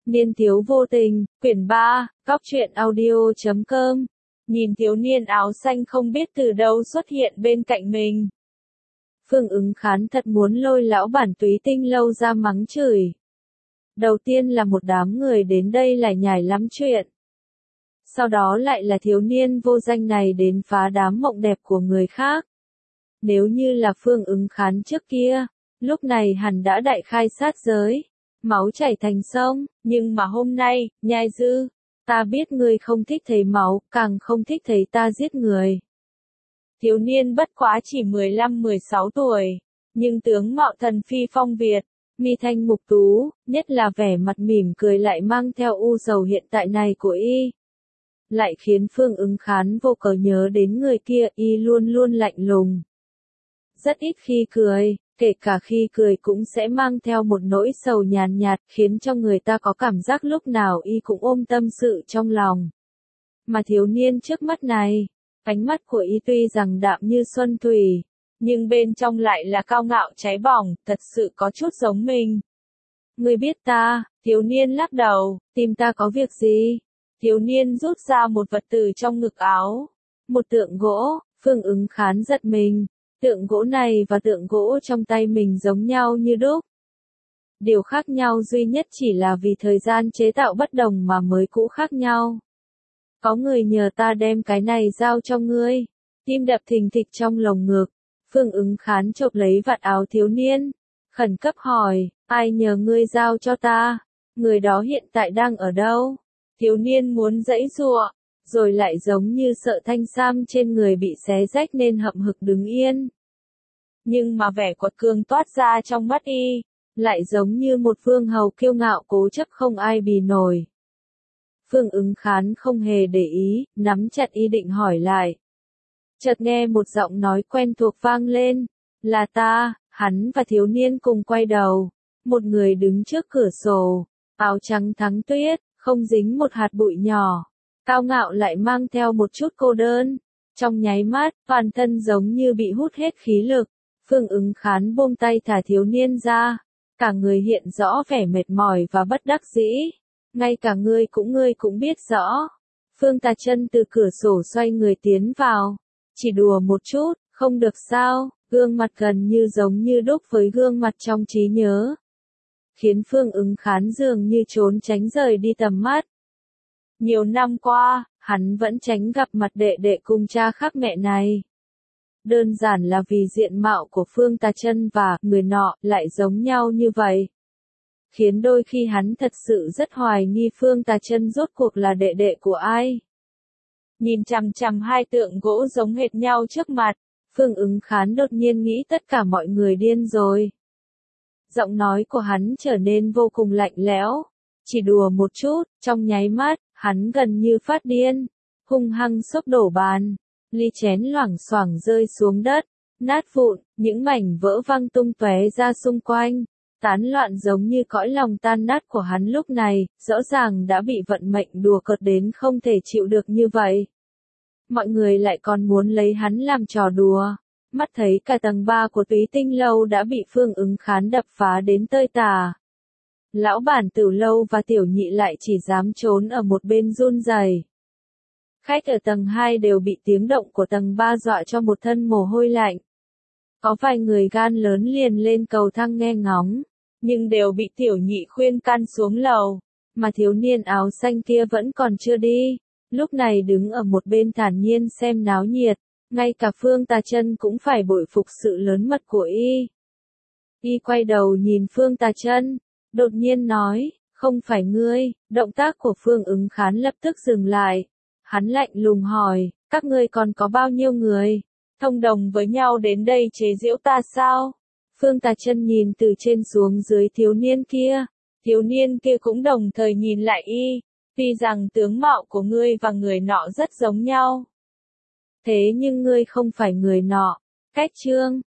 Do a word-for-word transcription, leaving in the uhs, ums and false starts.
Niên thiếu vô tình, quyển ba, góc truyện audio chấm com. Nhìn thiếu niên áo xanh không biết từ đâu xuất hiện bên cạnh mình. Phương Ứng Khán thật muốn lôi lão bản Túy Tinh lâu ra mắng chửi. Đầu tiên là một đám người đến đây lải nhải lắm chuyện. Sau đó lại là thiếu niên vô danh này đến phá đám mộng đẹp của người khác. Nếu như là Phương Ứng Khán trước kia, lúc này hẳn đã đại khai sát giới, máu chảy thành sông, nhưng mà hôm nay, nhai dư, ta biết ngươi không thích thấy máu, càng không thích thấy ta giết người. Thiếu niên bất quá chỉ mười lăm mười sáu tuổi, nhưng tướng mạo thần phi phong Việt, mi thanh mục tú, nhất là vẻ mặt mỉm cười lại mang theo u sầu hiện tại này của y. Lại khiến Phương Ứng Khán vô cớ nhớ đến người kia, y luôn luôn lạnh lùng. Rất ít khi cười, kể cả khi cười cũng sẽ mang theo một nỗi sầu nhàn nhạt, khiến cho người ta có cảm giác lúc nào y cũng ôm tâm sự trong lòng. Mà thiếu niên trước mắt này, ánh mắt của y tuy rằng đạm như xuân thủy, nhưng bên trong lại là cao ngạo cháy bỏng, thật sự có chút giống mình. Ngươi biết ta, thiếu niên lắc đầu, tìm ta có việc gì? Thiếu niên rút ra một vật từ trong ngực áo, một tượng gỗ. Phương Ứng Khán giật mình. Tượng gỗ này và tượng gỗ trong tay mình giống nhau như đúc. Điều khác nhau duy nhất chỉ là vì thời gian chế tạo bất đồng mà mới cũ khác nhau. Có người nhờ ta đem cái này giao cho ngươi. Tim đập thình thịch trong lồng ngực. Phương Ứng Khán chộp lấy vạt áo thiếu niên. Khẩn cấp hỏi, ai nhờ ngươi giao cho ta? Người đó hiện tại đang ở đâu? Thiếu niên muốn giãy giụa, rồi lại giống như sợ thanh sam trên người bị xé rách nên hậm hực đứng yên. Nhưng mà vẻ quật cường toát ra trong mắt y, lại giống như một vương hầu kiêu ngạo cố chấp không ai bì nổi. Phương Ứng Khán không hề để ý, nắm chặt ý định hỏi lại. Chợt nghe một giọng nói quen thuộc vang lên, là ta. Hắn và thiếu niên cùng quay đầu, một người đứng trước cửa sổ, áo trắng thắng tuyết, không dính một hạt bụi nhỏ. Cao ngạo lại mang theo một chút cô đơn. Trong nháy mắt, toàn thân giống như bị hút hết khí lực. Phương Ứng Khán buông tay thả thiếu niên ra. Cả người hiện rõ vẻ mệt mỏi và bất đắc dĩ. Ngay cả ngươi cũng ngươi cũng biết rõ. Phương Tà Chân từ cửa sổ xoay người tiến vào. Chỉ đùa một chút, không được sao, gương mặt gần như giống như đúc với gương mặt trong trí nhớ. Khiến Phương Ứng Khán dường như trốn tránh rời đi tầm mắt. Nhiều năm qua, hắn vẫn tránh gặp mặt đệ đệ cùng cha khác mẹ này. Đơn giản là vì diện mạo của Phương Tà Chân và người nọ lại giống nhau như vậy. Khiến đôi khi hắn thật sự rất hoài nghi Phương Tà Chân rốt cuộc là đệ đệ của ai. Nhìn chằm chằm hai tượng gỗ giống hệt nhau trước mặt, Phương Ứng Khán đột nhiên nghĩ tất cả mọi người điên rồi. Giọng nói của hắn trở nên vô cùng lạnh lẽo. Chỉ đùa một chút, trong nháy mắt, hắn gần như phát điên, hung hăng xốc đổ bàn, ly chén loảng xoảng rơi xuống đất, nát vụn, những mảnh vỡ văng tung tóe ra xung quanh, tán loạn giống như cõi lòng tan nát của hắn lúc này, rõ ràng đã bị vận mệnh đùa cợt đến không thể chịu được như vậy. Mọi người lại còn muốn lấy hắn làm trò đùa, mắt thấy cả tầng ba của Túy Tinh lâu đã bị Phương Ứng Khán đập phá đến tơi tả. Lão bản Tử lâu và tiểu nhị lại chỉ dám trốn ở một bên run rẩy. Khách ở tầng hai đều bị tiếng động của tầng ba dọa cho một thân mồ hôi lạnh. Có vài người gan lớn liền lên cầu thang nghe ngóng, nhưng đều bị tiểu nhị khuyên can xuống lầu, mà thiếu niên áo xanh kia vẫn còn chưa đi, lúc này đứng ở một bên thản nhiên xem náo nhiệt, ngay cả Phương Tà Chân cũng phải bội phục sự lớn mật của y. Y quay đầu nhìn Phương Tà Chân, đột nhiên nói, không phải ngươi. Động tác của Phương Ứng Khán lập tức dừng lại. Hắn lạnh lùng hỏi, các ngươi còn có bao nhiêu người? Thông đồng với nhau đến đây chế giễu ta sao? Phương Tà Chân nhìn từ trên xuống dưới thiếu niên kia. Thiếu niên kia cũng đồng thời nhìn lại y. Tuy rằng tướng mạo của ngươi và người nọ rất giống nhau. Thế nhưng ngươi không phải người nọ. Cách chương.